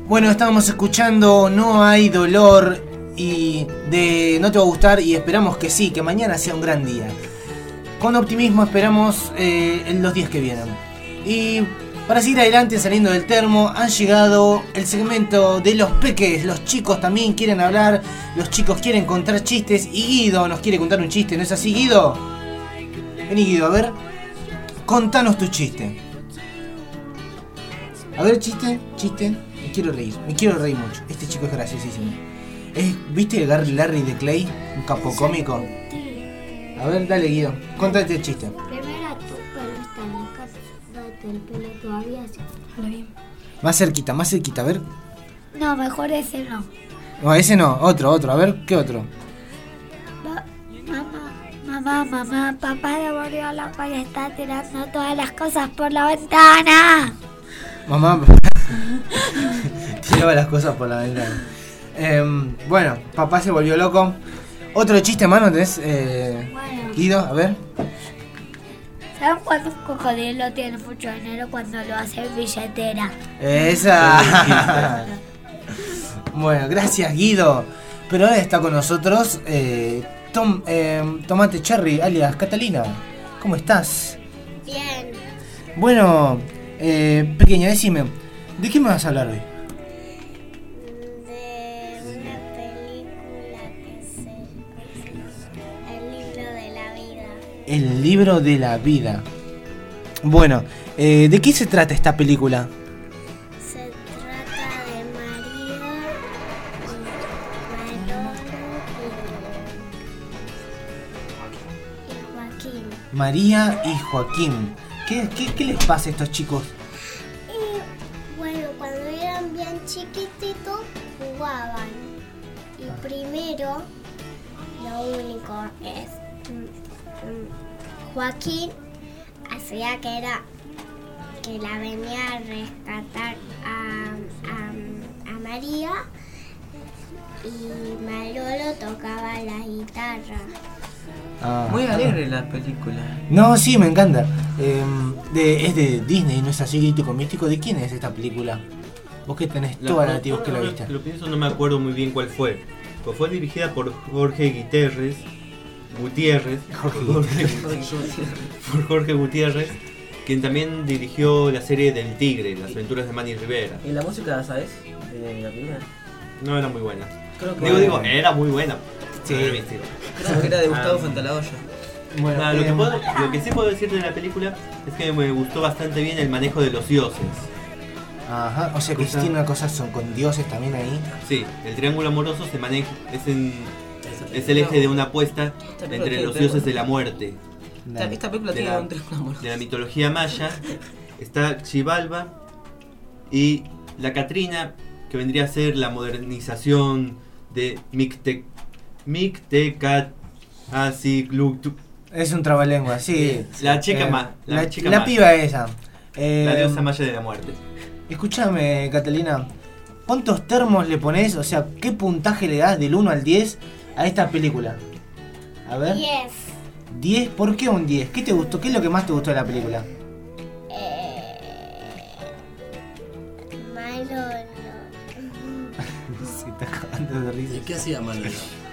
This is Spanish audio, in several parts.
Bueno, estábamos escuchando No hay dolor y de No te va a gustar, y esperamos que sí, que mañana sea un gran día. Con optimismo esperamos en los días que vienen. Y para seguir adelante, saliendo del termo, han llegado el segmento de los peques. Los chicos también quieren hablar, los chicos quieren contar chistes y Guido nos quiere contar un chiste, ¿no es así, Guido? Vení, Guido, a ver, contanos tu chiste. A ver, chiste. Me quiero reír mucho. Este chico es graciosísimo. ¿Viste el Larry de Clay? Un capo cómico. A ver, dale, Guido, contate el chiste. Primero tú, pero está en la casa del pelo todavía. Habla bien. Más cerquita, a ver. No, mejor ese no. No, ese no, otro, a ver, ¿qué otro? Mamá, papá devolvió loco y está tirando todas las cosas por la ventana. Mamá tiraba las cosas por la ventana. Bueno, papá se volvió loco. Otro chiste, mano, ¿tenés? Bueno. Guido, a ver. ¿Saben cuándo un cocodrilo tiene mucho dinero? Cuando lo hace en billetera. Esa. Bueno, gracias, Guido. Pero ahora está con nosotros Tomate Cherry, alias Catalina. ¿Cómo estás? Bien. Bueno, pequeña, decime, ¿de qué me vas a hablar hoy? De una película que es El libro de la vida. El libro de la vida. Bueno, ¿de qué se trata esta película? Se trata de María, Manolo y Joaquín. María y Joaquín. ¿Qué les pasa a estos chicos? Y bueno, cuando eran bien chiquititos jugaban. Y primero, lo único es Joaquín hacía que la venía a rescatar a María, y Manolo tocaba la guitarra. Muy alegre la película. No, sí, me encanta. Es de Disney, ¿no es así? Crítico Místico. ¿De quién es esta película? Vos que tenés toda la nativos que la viste. Lo pienso, no me acuerdo muy bien cuál fue. Pues fue dirigida por Jorge Gutiérrez, quien también dirigió la serie del Tigre, Las aventuras de Manny Rivera. ¿Y la música, sabes? De la película. No era muy buena. Creo que Era muy buena. Sí. Creo que era de Gustavo Fantalagoya. Bueno, Lo que sí puedo decir de la película es que me gustó bastante bien el manejo de los dioses. Ajá, o sea que tiene una cosa con dioses también ahí. Sí, el triángulo amoroso se maneja, es el eje de una apuesta entre los dioses de la muerte. Esta película tiene un triángulo amoroso. De la mitología maya está Xibalba y la Catrina, que vendría a ser la modernización de Mictecatlicue. Es un trabalengua, sí. La chica la piba esa. La diosa maya de la muerte. Escúchame, Catalina, ¿cuántos termos le pones? O sea, ¿qué puntaje le das del 1 al 10 a esta película? A ver. 10. 10, ¿por qué un 10? ¿Qué te gustó? ¿Qué es lo que más te gustó de la película? Manolo. Se está cagando de risa. ¿Y qué hacía Manolo?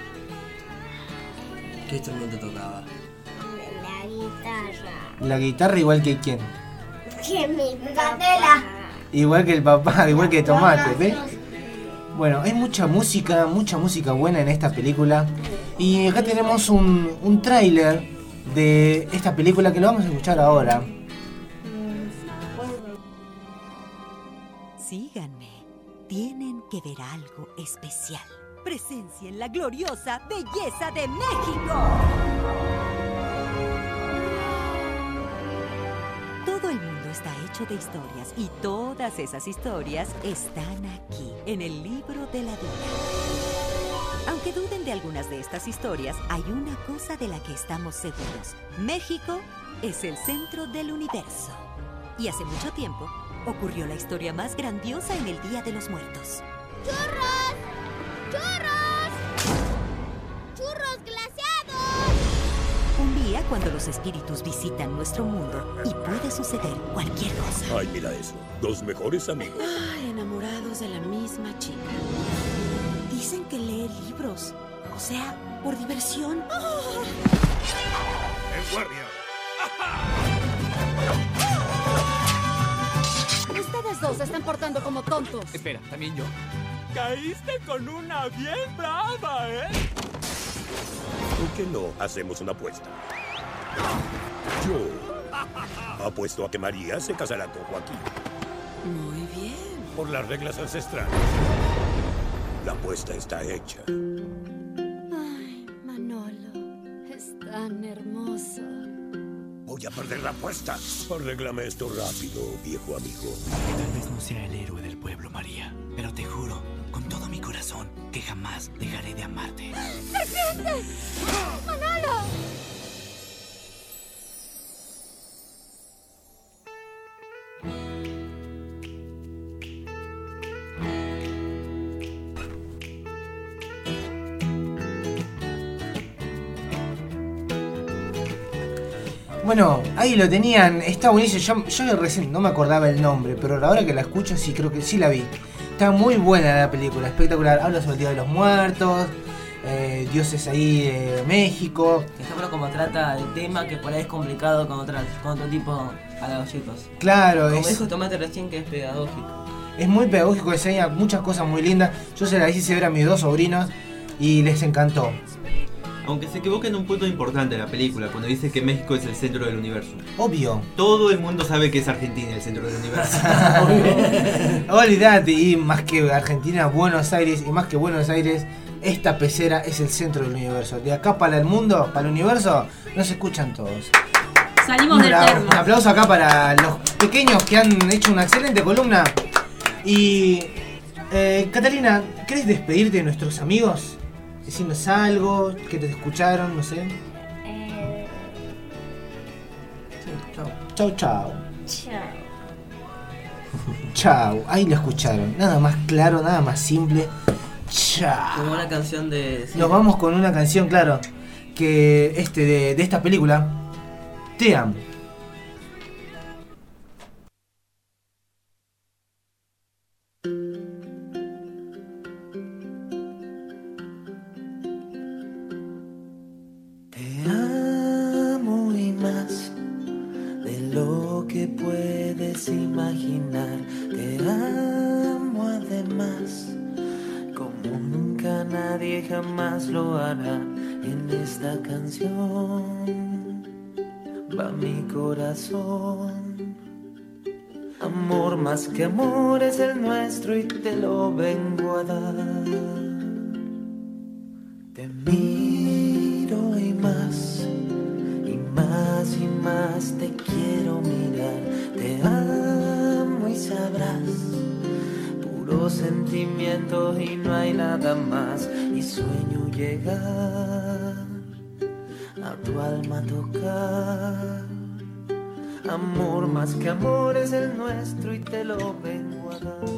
¿Qué instrumento tocaba? La guitarra. La guitarra igual que quién. Que mi Candela. Igual que el papá, igual que Tomate, ¿ves? Bueno, hay mucha música buena en esta película. Y acá tenemos un tráiler de esta película que lo vamos a escuchar ahora. Síganme. Tienen que ver algo especial. Presencien la gloriosa belleza de México. Todo el mundo está hecho de historias y todas esas historias están aquí, en el libro de la vida. Aunque duden de algunas de estas historias, hay una cosa de la que estamos seguros. México es el centro del universo. Y hace mucho tiempo ocurrió la historia más grandiosa en el Día de los Muertos. ¡Churros! ¡Churros! ¡Churros glaseados! Un día cuando los espíritus visitan nuestro mundo y puede suceder cualquier cosa. Ay, mira eso. 2 mejores amigos. Ay, enamorados de la misma chica. Dicen que lee libros. O sea, por diversión. ¡En guardia! Ustedes dos se están portando como tontos. Espera, ¿también yo? Caíste con una bien brava, ¿eh? ¿Por qué no hacemos una apuesta? Yo apuesto a que María se casará con Joaquín. Muy bien. Por las reglas ancestrales. La apuesta está hecha. Ay, Manolo, es tan hermoso. Voy a perder la apuesta. Arréglame esto rápido, viejo amigo. Tal vez no sea el héroe del pueblo, María, pero te juro, con todo mi corazón, que jamás dejaré de amarte. ¡Serpiente! ¡Manolo! Bueno, ahí lo tenían, está buenísimo. Yo recién no me acordaba el nombre, pero ahora que la escucho sí creo que sí la vi. Está muy buena la película, espectacular. Habla sobre el Día de los Muertos, dioses ahí de México. Está bueno como trata el tema, que por ahí es complicado con otro tipo para los chicos. Claro, Como dijo Tomate recién, que es pedagógico. es muy pedagógico, enseña muchas cosas muy lindas. Yo se la hice ver a mis 2 sobrinos y les encantó. Aunque se equivoca en un punto importante de la película, cuando dice que México es el centro del universo. Obvio. Todo el mundo sabe que es Argentina el centro del universo. Olvídate, y más que Argentina, Buenos Aires, y más que Buenos Aires, esta pecera es el centro del universo. De acá para el mundo, para el universo, no se escuchan todos. Salimos del termo. Un aplauso acá para los pequeños que han hecho una excelente columna. Y Catalina, ¿querés despedirte de nuestros amigos? Decirnos algo, que te escucharon, no sé. Chau, chau. Chao. Chau, ahí lo escucharon. Nada más claro, nada más simple. Chau. Como una canción de... sí. Nos vamos con una canción, claro, que de esta película, Te amo. Te amo y más de lo que puedes imaginar. Te amo además, como nunca nadie jamás lo hará. En esta canción va mi corazón. Amor más que amor es el nuestro y te lo vengo a dar. Te miro y más te quiero mirar. Te amo y sabrás, puro sentimiento y no hay nada más. Y sueño llegar a tu alma tocar. Amor más que amor es el nuestro y te lo vengo a dar.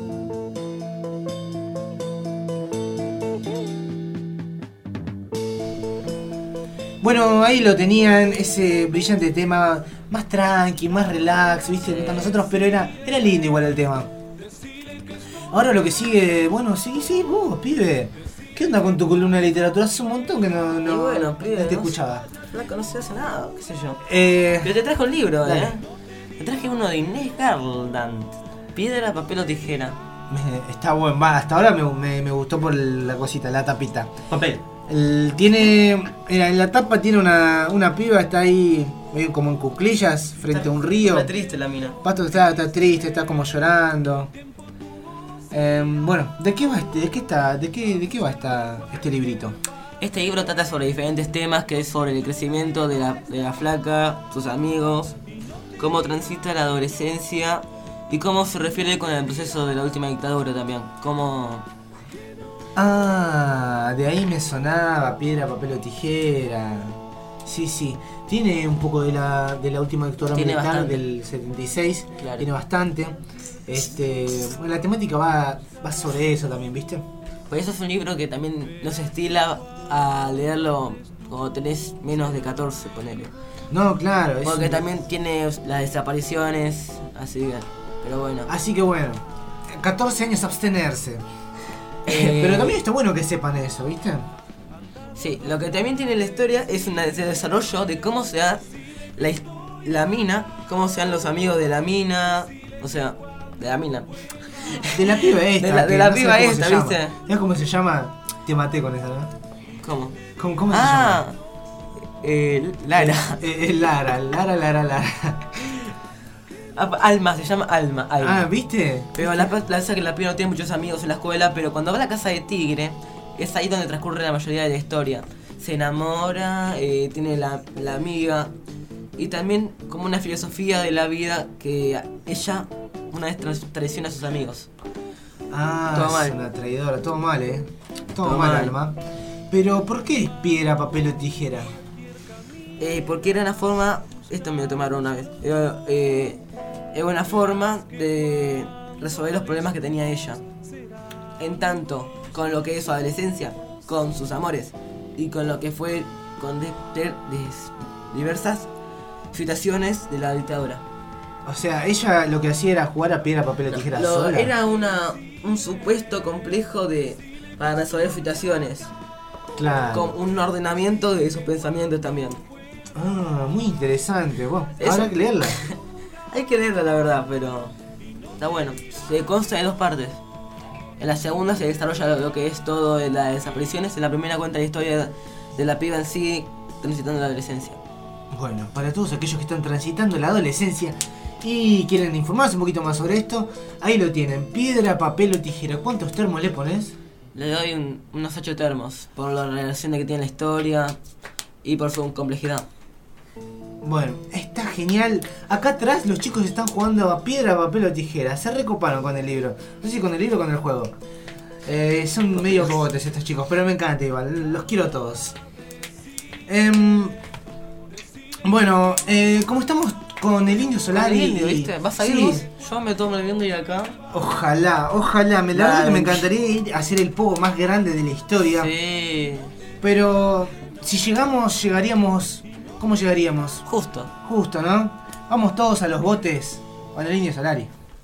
Bueno, ahí lo tenían, ese brillante tema, más tranqui, más relax, viste, para nosotros, pero era lindo igual el tema. Ahora lo que sigue, bueno, sí, vos, pibe. ¿Qué onda con tu columna de literatura? Hace un montón que no, Y bueno, pibe, no te no escuchaba. No la conocí hace nada, qué sé yo. Pero te traje un libro, dale. Te traje uno de Inés Garland. Piedra, papel o tijera. Está bueno, hasta ahora me gustó por la cosita, la tapita. Papel. En la tapa tiene una piba, está ahí medio como en cuclillas frente a un río. Está triste la mina. Pasto está triste, está como llorando. Bueno, ¿de qué va este librito? Este libro trata sobre diferentes temas, que es sobre el crecimiento de la flaca, sus amigos, cómo transita la adolescencia y cómo se refiere con el proceso de la última dictadura también. Cómo... Ah, de ahí me sonaba Piedra, papel o tijera. Sí. Tiene un poco de la última dictadura militar bastante. del 76. Claro. Tiene bastante. Bueno, la temática va sobre eso también, ¿viste? Pues eso es un libro que también no se estila a leerlo cuando tenés menos de 14, ponele. No, claro. Porque también tiene las desapariciones, así que... Pero bueno. Así que bueno, 14 años abstenerse. Pero también está bueno que sepan eso, ¿viste? Sí, lo que también tiene la historia es un desarrollo de cómo se da la mina, cómo se dan los amigos de la mina, o sea, de la mina. De la piba esta. De la piba esta, ¿viste? ¿Sabes cómo se llama? Te maté con esa, ¿no? ¿Cómo? ¿Cómo se llama? Lara. Lara. Alma, se llama Alma. Ah, ¿viste? Pero la verdad que la piba no tiene muchos amigos en la escuela, pero cuando va a la casa de Tigre, es ahí donde transcurre la mayoría de la historia. Se enamora, tiene la amiga, y también como una filosofía de la vida que ella una vez traiciona a sus amigos. Ah, todo es mal. Una traidora, todo mal, todo mal, Alma. Pero, ¿por qué es piedra, papel o tijera? Porque era una forma, esto me lo tomaron una vez, era una forma de resolver los problemas que tenía ella. En tanto, con lo que es su adolescencia, con sus amores, y con lo que fue con diversas situaciones de la dictadura. O sea, ella lo que hacía era jugar a piedra, papel o tijera sola. Era un supuesto complejo para resolver situaciones. Claro. Con un ordenamiento de sus pensamientos también. Ah, muy interesante. Bueno, Eso. habrá que leerla. Hay que leerla, la verdad, pero está bueno. Se consta de 2 partes. En la segunda se desarrolla lo que es todo de las desapariciones. En la primera cuenta la historia de la piba en sí, transitando la adolescencia. Bueno, para todos aquellos que están transitando la adolescencia y quieren informarse un poquito más sobre esto, ahí lo tienen. Piedra, papel o tijera. ¿Cuántos termos le pones? Le doy unos 8 termos, por la relación que tiene la historia y por su complejidad. Bueno, está genial. Acá atrás los chicos están jugando a piedra, papel o tijera. Se recoparon con el libro. No sé si con el libro o con el juego. Son medio cogotes estos chicos, pero me encanta igual. Los quiero a todos. Bueno, como estamos con el Indio Solari. ¿Con el Indio, viste? ¿Vas a ir vos? Yo me tomo el viendo y acá. Ojalá. La verdad que me encantaría ir a hacer el pogo más grande de la historia. Sí. Pero si llegaríamos. ¿Cómo llegaríamos? Justo, ¿no? Vamos todos a los botes con el Indio Solari.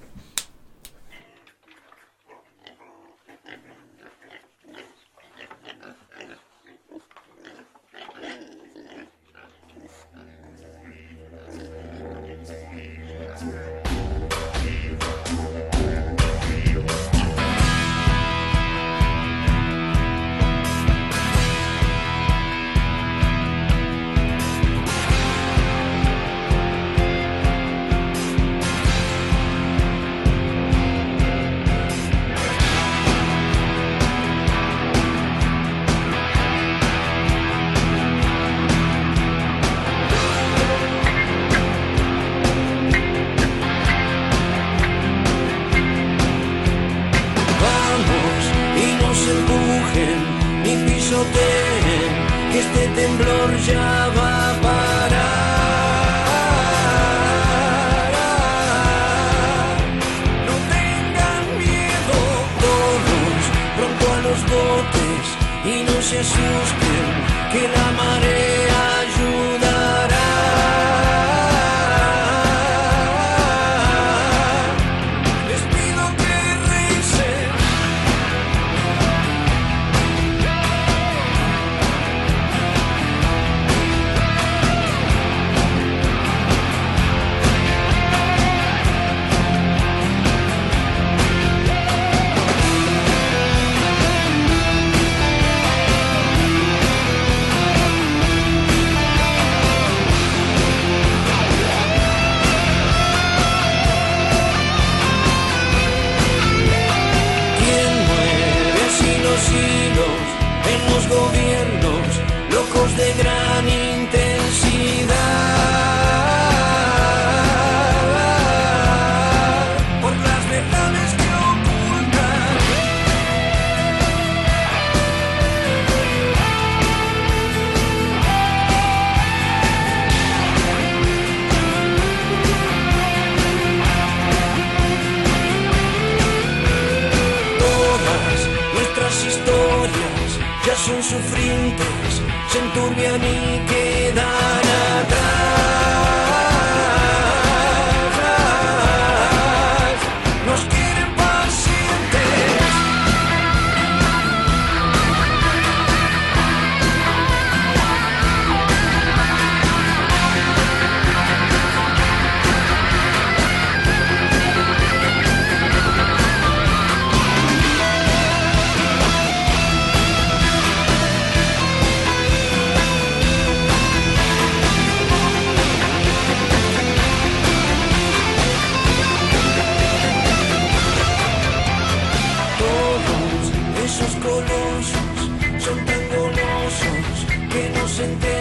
Que este temblor ya va a parar. No tengan miedo todos, pronto a los botes y no se asusten, que la marea ayudará. Les pido que recen. En los gobiernos locos de gran intensidad, por las verdades que ocultan. Todas nuestras historias ya son sufrientes, se enturbian y quedan atrás. se te